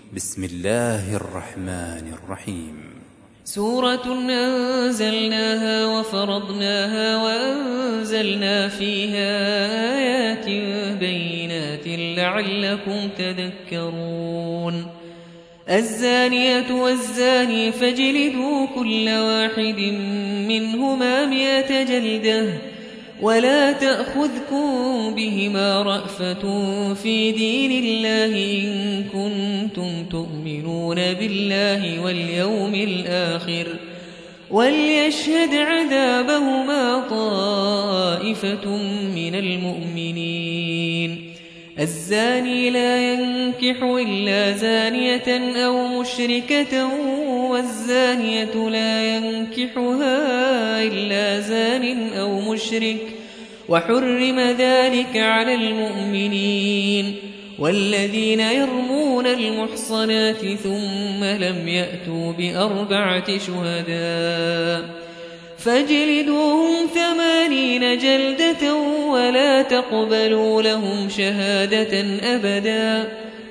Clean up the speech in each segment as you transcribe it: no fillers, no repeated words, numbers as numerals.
بسم الله الرحمن الرحيم. سورة أنزلناها وفرضناها وأنزلنا فيها آيات بينات لعلكم تذكرون. الزانية والزاني فاجلدوا كل واحد منهما 100 جلدة ولا تأخذكم بهما رأفة في دين الله إن كنتم تؤمنون بالله واليوم الآخر وليشهد عذابهما طائفة من المؤمنين. الزاني لا ينكح إلا زانية أو مشركة والزانية لا ينكحها إلا زان أو مشرك وحرم ذلك على المؤمنين. والذين يرمون المحصنات ثم لم يأتوا ب4 شهداء فاجلدوهم 80 جلدة ولا تقبلوا لهم شهادة أبدا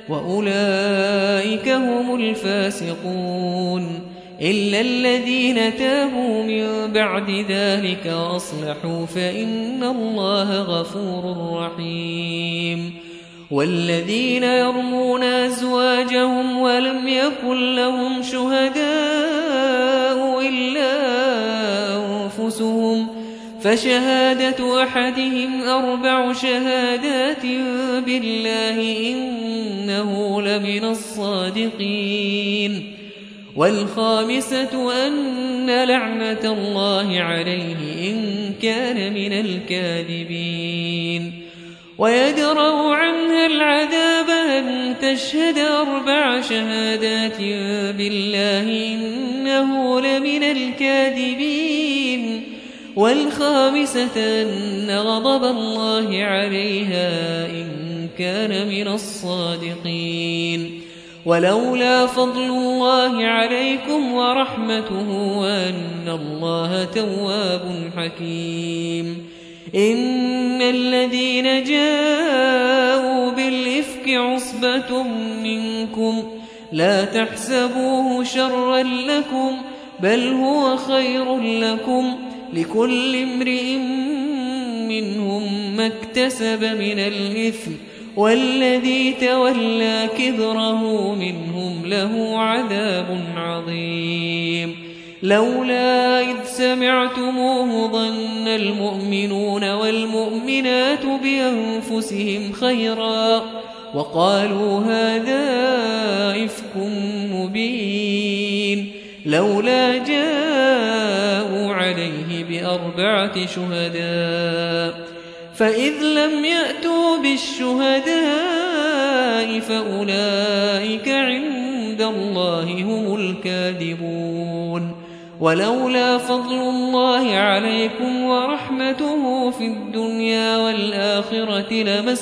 وأولئك هم الفاسقون إلا الذين تابوا من بعد ذلك وأصلحوا فإن الله غفور رحيم. والذين يرمون أزواجهم ولم يكن لهم شهداء إلا أنفسهم فشهادة أحدهم 4 شهادات بالله إنه لمن الصادقين. والخامسة أن لعنة الله عليه إن كان من الكاذبين. ويدرأ عنها العذاب أن تشهد 4 شهادات بالله إنه لمن الكاذبين. والخامسة أن غضب الله عليها إن كان من الصادقين. ولولا فضل الله عليكم ورحمته وأن الله تواب حكيم. إن الذين جاءوا بالإفك عصبة منكم لا تحسبوه شرا لكم بل هو خير لكم لكل امرئ منهم ما اكتسب من الإثم والذي تولى كبره منهم له عذاب عظيم. لولا إذ سمعتموه ظن المؤمنون والمؤمنات بأنفسهم خيرا وقالوا هذا إفك مبين. لولا جاءوا عليه ب4 شهداء فإذ لم يأتوا بالشهداء فأولئك عند الله هم الكاذبون. ولولا فضل الله عليكم ورحمته في الدنيا والآخرة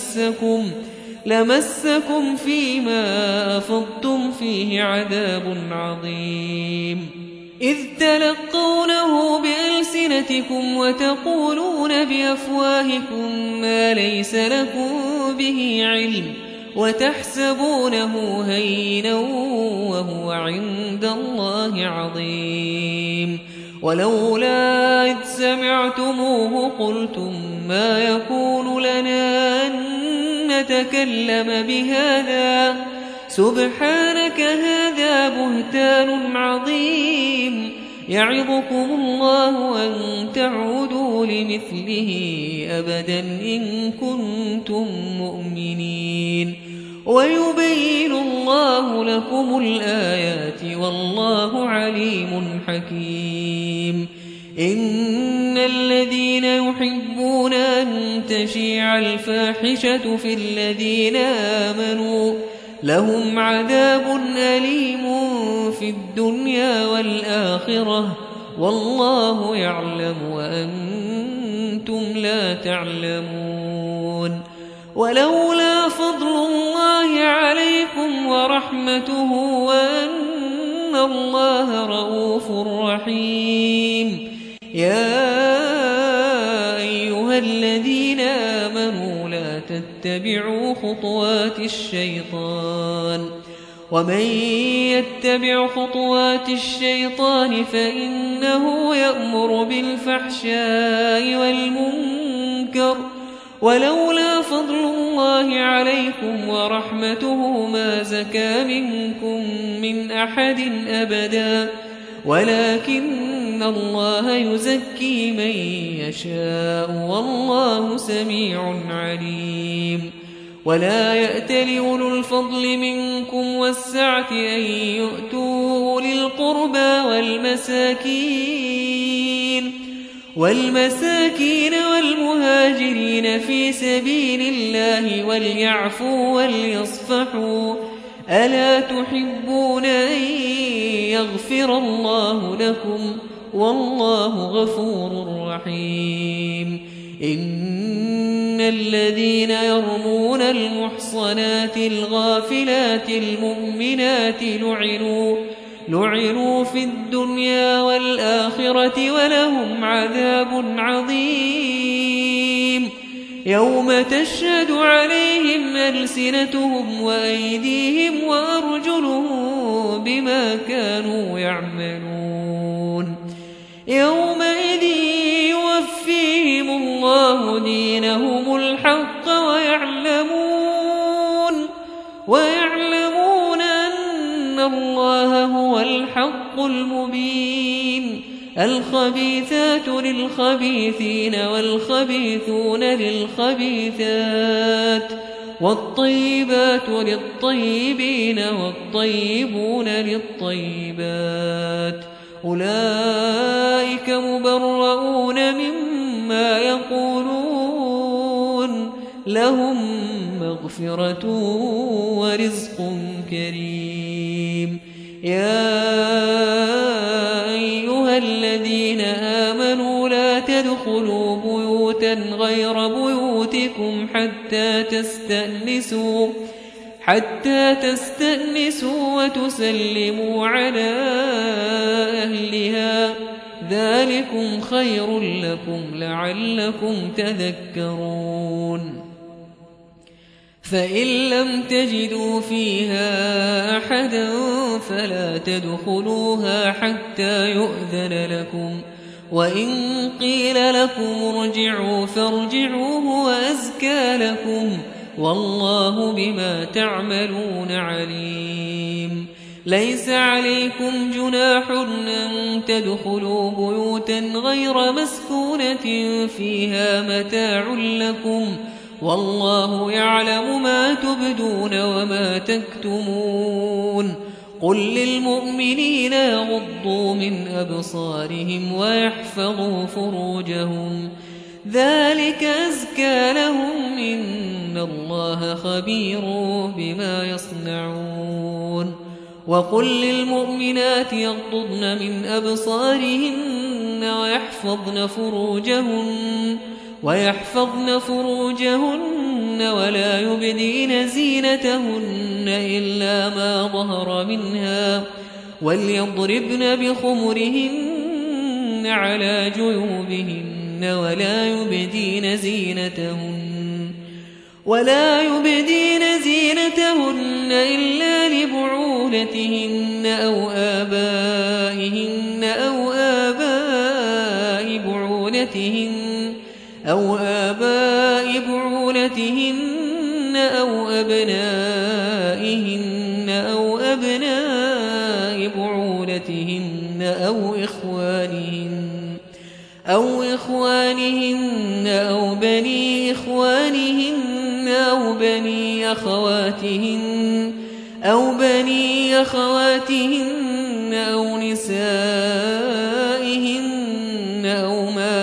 لمسكم فيما أفضتم فيه عذاب عظيم. إذ تلقونه بألسنتكم وتقولون بأفواهكم ما ليس لكم به علم وتحسبونه هينا وهو عند الله عظيم. ولولا إذ سمعتموه قلتم ما يكون لنا أن نتكلم بهذا سبحانك هذا بهتان عظيم. يعظكم الله أن تعودوا لمثله أبدا إن كنتم مؤمنين. ويبين الله لكم الآيات والله عليم حكيم. إن الذين يحبون أن تشيع الفاحشة في الذين آمنوا لهم عذاب أليم في الدنيا والآخرة والله يعلم وأنتم لا تعلمون. ولولا فضل الله عليكم ورحمته وأن الله رؤوف رحيم. يا أيها الذين آمنوا لا تتبعوا خطوات الشيطان ومن يتبع خطوات الشيطان فإنه يأمر بالفحشاء والمنكر ولولا فضل الله عليكم ورحمته ما زكى منكم من أحد أبدا ولكن الله يزكي من يشاء والله سميع عليم ولا يأتل أولو الفضل منكم والسعة أن يؤتوا أولي القربى والمساكين والمهاجرين في سبيل الله وليعفوا وليصفحوا ألا تحبون أن يغفر الله لكم والله غفور رحيم إن الذين يرمون المحصنات الغافلات المؤمنات لعنوا في الدنيا والآخرة ولهم عذاب عظيم يوم تشهد عليهم ألسنتهم وأيديهم وأرجلهم بما كانوا يعملون يومئذ يوفيهم الله دينهم الحق ويعلمون أن الله هو الحق المبين الخبيثات للخبيثين والخبيثون للخبيثات والطيبات للطيبين والطيبون للطيبات أولئك مبرؤون مما يقولون لهم مغفرة ورزق كريم يا أيها الذين آمنوا لا تدخلوا بيوتا غير بيوتكم حتى تستأنسوا وتسلموا على أهلها ذلكم خير لكم لعلكم تذكرون فإن لم تجدوا فيها أحدا فلا تدخلوها حتى يؤذن لكم وإن قيل لكم ارجعوا فارجعوا هو أزكى لكم والله بما تعملون عليم ليس عليكم جناح أن تدخلوا بيوتا غير مسكونة فيها متاع لكم والله يعلم ما تبدون وما تكتمون قل للمؤمنين يغضوا من أبصارهم ويحفظوا فروجهم ذلك أزكى لهم إن الله خبير بما يصنعون وقل للمؤمنات يغضضن من أبصارهن ويحفظن فروجهن ولا يبدين زينتهن إلا ما ظهر منها وليضربن بخمرهن على جيوبهن ولا يبدين زينتهن إلا لبعولتهن أو آبائهن أو آباء بعولتهن أو أبنائهن أو أبناء بعولتهن أو إخوانهن أو بني إخوانهن أو بني أخواتهن أو نسائهن أو ما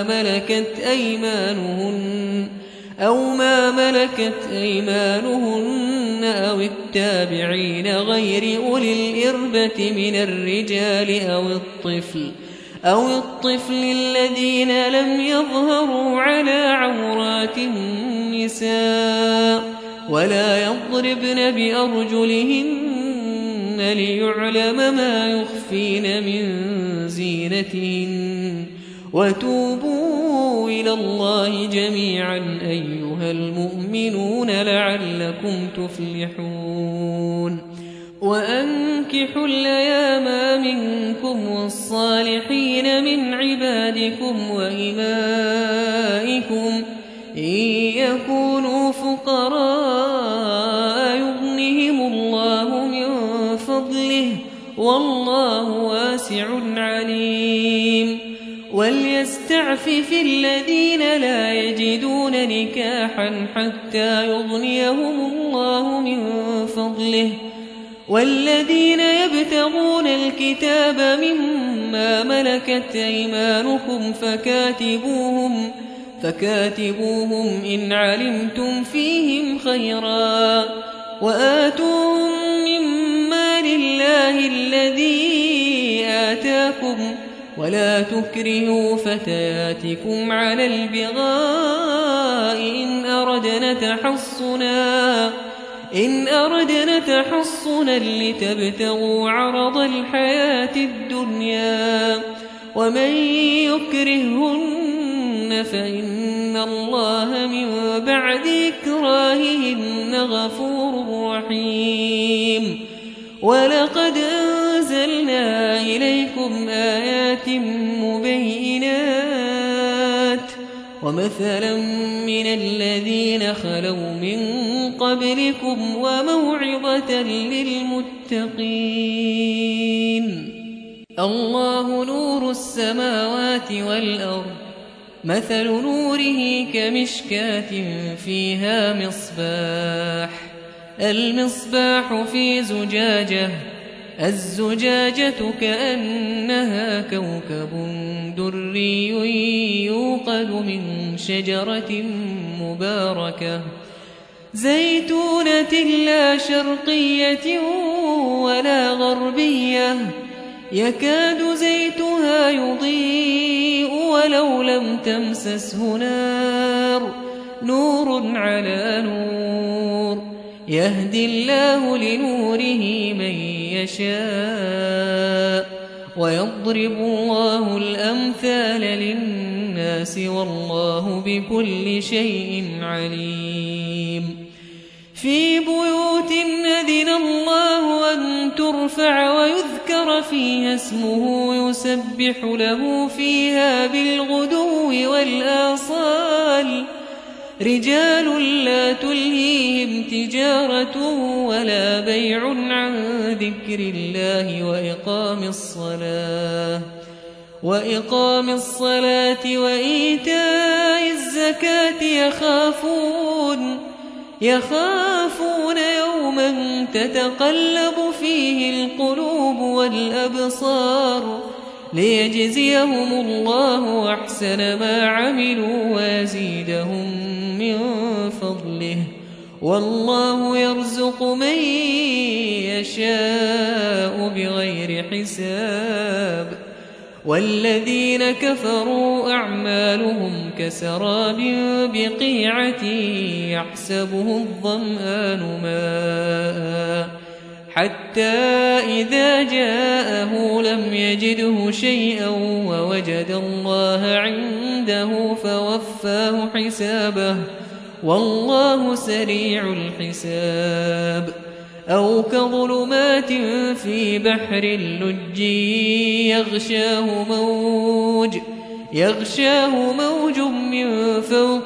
ملكت أيمانهن أو التابعين غير أولي الإربة من الرجال أو الطفل الذين لم يظهروا على عورات النساء ولا يضربن بأرجلهن ليعلم ما يخفين من زينتهن وتوبوا إلى الله جميعا أيها المؤمنون لعلكم تفلحون وأنكحوا الأيام منكم والصالحين من عبادكم وإمائكم إن يكونوا فقراء يغنهم الله من فضله والله واسع عليم وليستعفف الذين لا يجدون نكاحا حتى يغنيهم الله من فضله والذين يبتغون الكتاب مما ملكت أيمانكم فكاتبوهم إن علمتم فيهم خيرا وآتوهم مما لله الذي آتاكم ولا تكرهوا فتياتكم على البغاء إن أردنا تحصنا لتبتغوا عرض الحياة الدنيا ومن يكرهن فإن الله من بعد إكراههن غفور رحيم ولقد أنزلنا إليكم آيات مبينات ومثلا من الذين خلوا من قبلكم وموعظة للمتقين الله نور السماوات والأرض مثل نوره كمشكاة فيها مصباح المصباح في زجاجة الزجاجة كأنها كوكب دري يوقد من شجرة مباركة زيتونة لا شرقية ولا غربية يكاد زيتها يضيء ولو لم تمسسه نور على نور يهدي الله لنوره من يشاء ويضرب الله الأمثال للناس والله بكل شيء عليم في بيوت أذن الله أن ترفع ويذكر فيها اسمه يسبح له فيها بالغدو والآصال رجال لا تلهيهم تجارة ولا بيع عن ذكر الله وإقام الصلاة وإيتاء الزكاة يخافون يوما تتقلب فيه القلوب والأبصار ليجزيهم الله أحسن ما عملوا ويزيدهم من فضله والله يرزق من يشاء بغير حساب والذين كفروا أعمالهم كسراب بقيعة يحسبه الظمآن ماء حتى إذا جاءه لم يجده شيئا ووجد الله عنده فوفاه حسابه والله سريع الحساب أو كظلمات في بحر اللج يغشاه موج من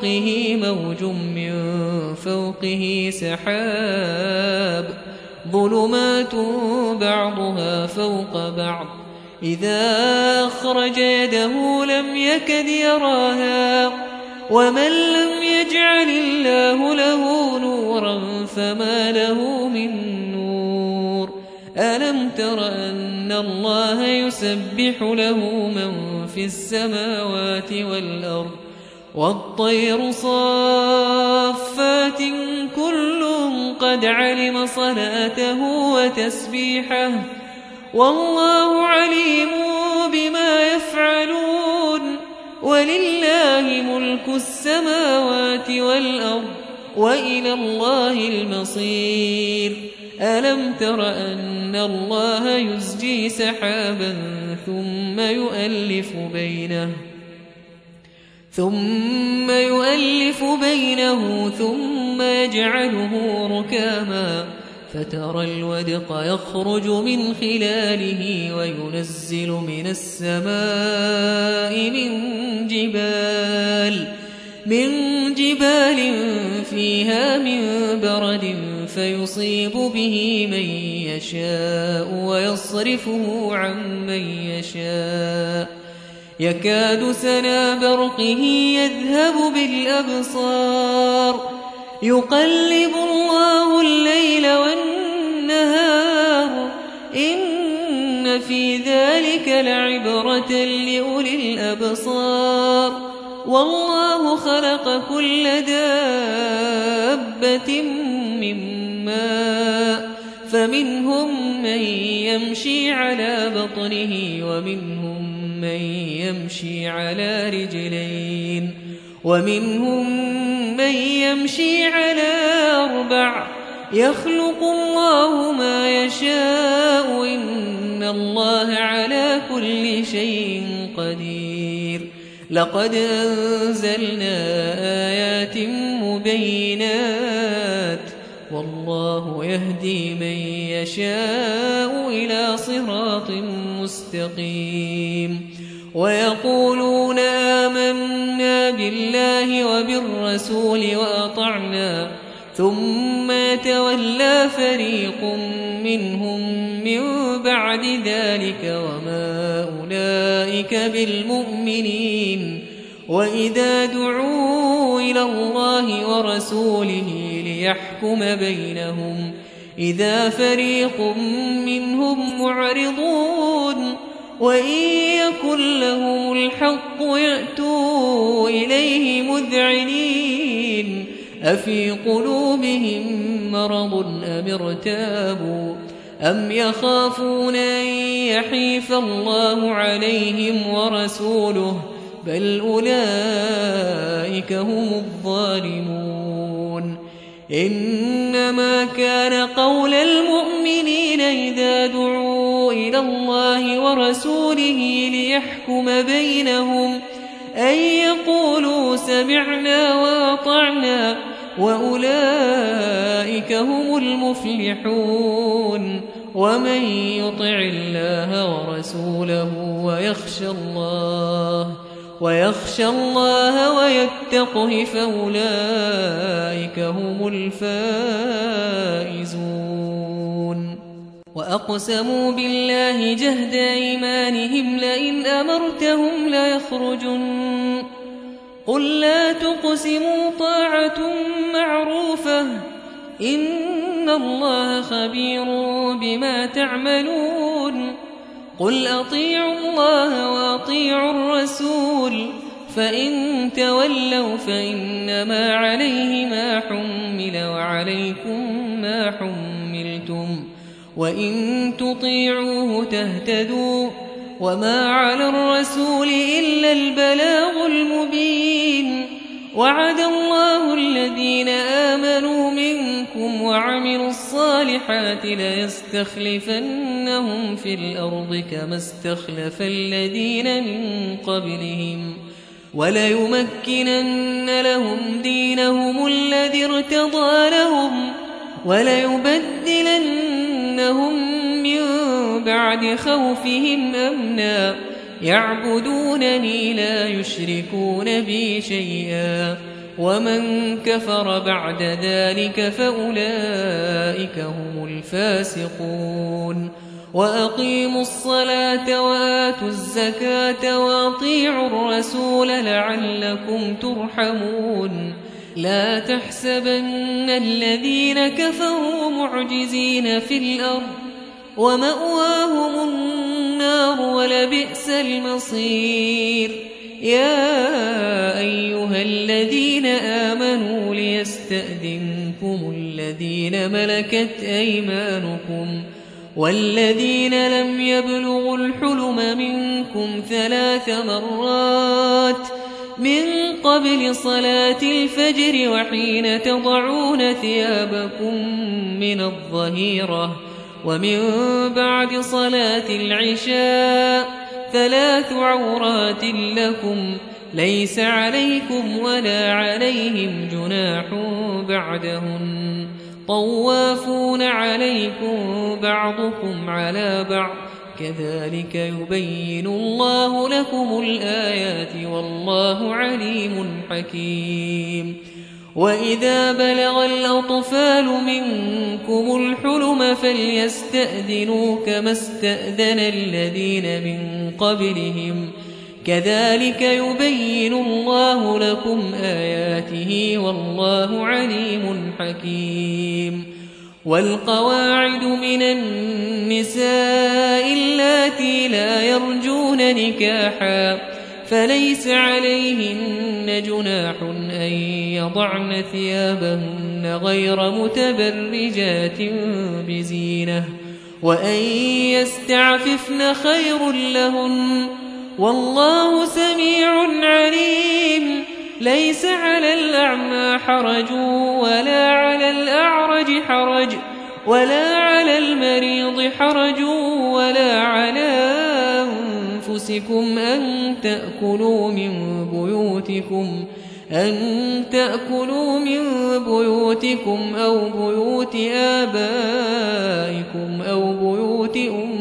فوقه سحاب ظلمات بعضها فوق بعض إذا أخرج يده لم يكد يراها ومن لم يجعل الله له نورا فما له من نور ألم تر أن الله يسبح له من في السماوات والأرض والطير صافات كل قد علم صلاته وتسبيحه والله عليم بما يفعلون ولله ملك السماوات والأرض وإلى الله المصير ألم تر أن الله يزجي سحابا ثم يؤلف بينه ثم يجعله ركاما فترى الودق يخرج من خلاله وينزل من السماء من جبال فيها من برد فيصيب به من يشاء ويصرفه عن من يشاء يكاد سنا برقه يذهب بالأبصار يقلب الله الليل والنهار إن في ذلك لعبرة لأولي الأبصار والله خلق كل دابة من ماء فمنهم من يمشي على بطنه ومنهم من يمشي على رجلين ومنهم من يمشي على 4 يخلق الله ما يشاء إن الله على كل شيء قدير لقد أنزلنا آيات مبينات والله يهدي من يشاء إلى صراط مستقيم ويقولون آمنا بالله وبالرسول وأطعنا ثم يتولى فريق منهم من بعد ذلك وما أولئك بالمؤمنين وإذا دعوا إلى الله ورسوله ليحكم بينهم إذا فريق منهم معرضون وإن يكن لهم الحق يأتوا إليه مذعنين أفي قلوبهم مرض أم ارتابوا أم يخافون أن يحيف الله عليهم ورسوله بل أولئك هم الظالمون إنما كان قول المؤمنين إذا دعوا إلى الله ورسوله ليحكم بينهم أن يقولوا سمعنا وأطعنا وأولئك هم المفلحون ومن يطع الله ورسوله ويخشى الله ويتقه فأولئك هم الفائزون وأقسموا بالله جهد أيمانهم لئن أمرتهم ليخرجن قل لا تقسموا طاعة معروفة إن الله خبير بما تعملون قل أطيعوا الله وأطيعوا الرسول فإن تولوا فإنما عليه ما حمل وعليكم ما حملتم وإن تطيعوه تهتدوا وما على الرسول إلا البلاغ المبين وعد الله الذين آمنوا منكم وعملوا الصالحات ليستخلفنهم في الأرض كما استخلف الذين من قبلهم وليمكنن لهم دينهم الذي ارتضى لهم وليبدلنهم من بعد خوفهم أمنا يعبدونني لا يشركون بي شيئا ومن كفر بعد ذلك فأولئك هم الفاسقون وأقيموا الصلاة وآتوا الزكاة وأطيعوا الرسول لعلكم ترحمون لا تحسبن الذين كفروا معجزين في الأرض ومأواهم النار ولبئس المصير يا أيها الذين آمنوا ليستأذنكم الذين ملكت أيمانكم والذين لم يبلغوا الحلم منكم 3 مرات من قبل صلاة الفجر وحين تضعون ثيابكم من الظهيرة ومن بعد صلاة العشاء 3 عورات لكم ليس عليكم ولا عليهم جناح بعدهن طوافون عليكم بعضكم على بعض كذلك يبين الله لكم الآيات والله عليم حكيم وإذا بلغ الأطفال منكم الحلم فليستأذنوا كما استأذن الذين من قبلهم كذلك يبين الله لكم آياته والله عليم حكيم والقواعد من النساء اللاتي لا يرجون نكاحا فليس عليهن جناح أن يضعن ثيابهن غير متبرجات بزينة وأن يستعففن خير لهن والله سميع عليم ليس على الأعمى حرج ولا على الأعرج حرج ولا على المريض حرج ولا على أنفسكم أن تأكلوا من بيوتكم أو بيوت آبائكم أو بيوت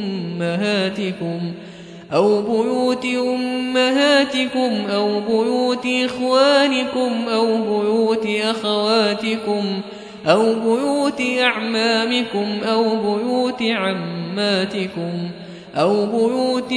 أمهاتكم أو بيوت إخوانكم أو بيوت أخواتكم أو بيوت أعمامكم أو بيوت عماتكم أو بيوت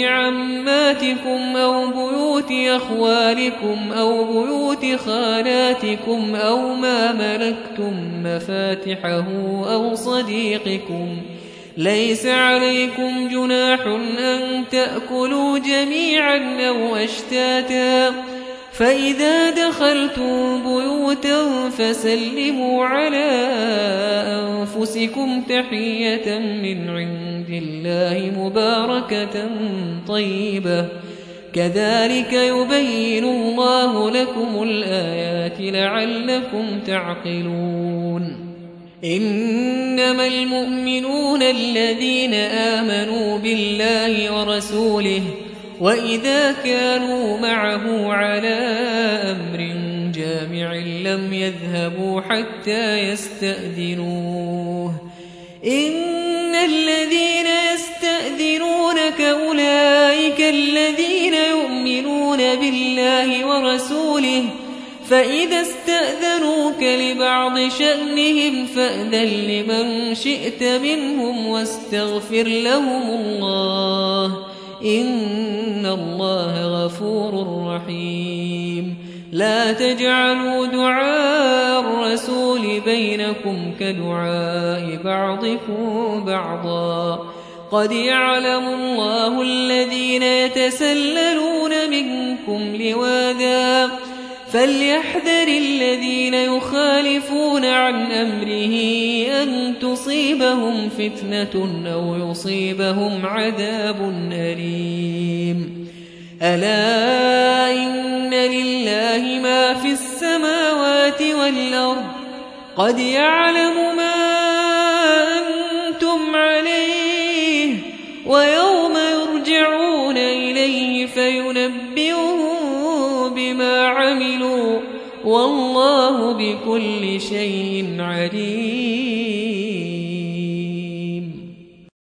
بيوت أخوالكم أو بيوت خالاتكم أو ما ملكتم مفاتحه أو صديقكم ليس عليكم جناح أن تأكلوا جميعا أو أشتاتا فإذا دخلتم بيوتا فسلموا على أنفسكم تحية من عند الله مباركة طيبة كذلك يبين الله لكم الآيات لعلكم تعقلون إنما المؤمنون الذين آمنوا بالله ورسوله وإذا كانوا معه على أمر جامع لم يذهبوا حتى يستأذنوه إن الذين يستأذنونك أولئك الذين يؤمنون بالله ورسوله فإذا استأذنوك لبعض شأنهم فأذن لمن شئت منهم واستغفر لهم الله إن الله غفور رحيم لا تجعلوا دعاء الرسول بينكم كدعاء بعضكم بعضا قد يعلم الله الذين يتسللون منكم لواذا فليحذر الذين يخالفون عن أمره أن تصيبهم فتنة أو يصيبهم عذاب أليم ألا إن لله ما في السماوات والأرض قد يعلم ما أنتم عليه ويوم يرجعون إليه فينبئهم بما عملوا والله بكل شيء عليم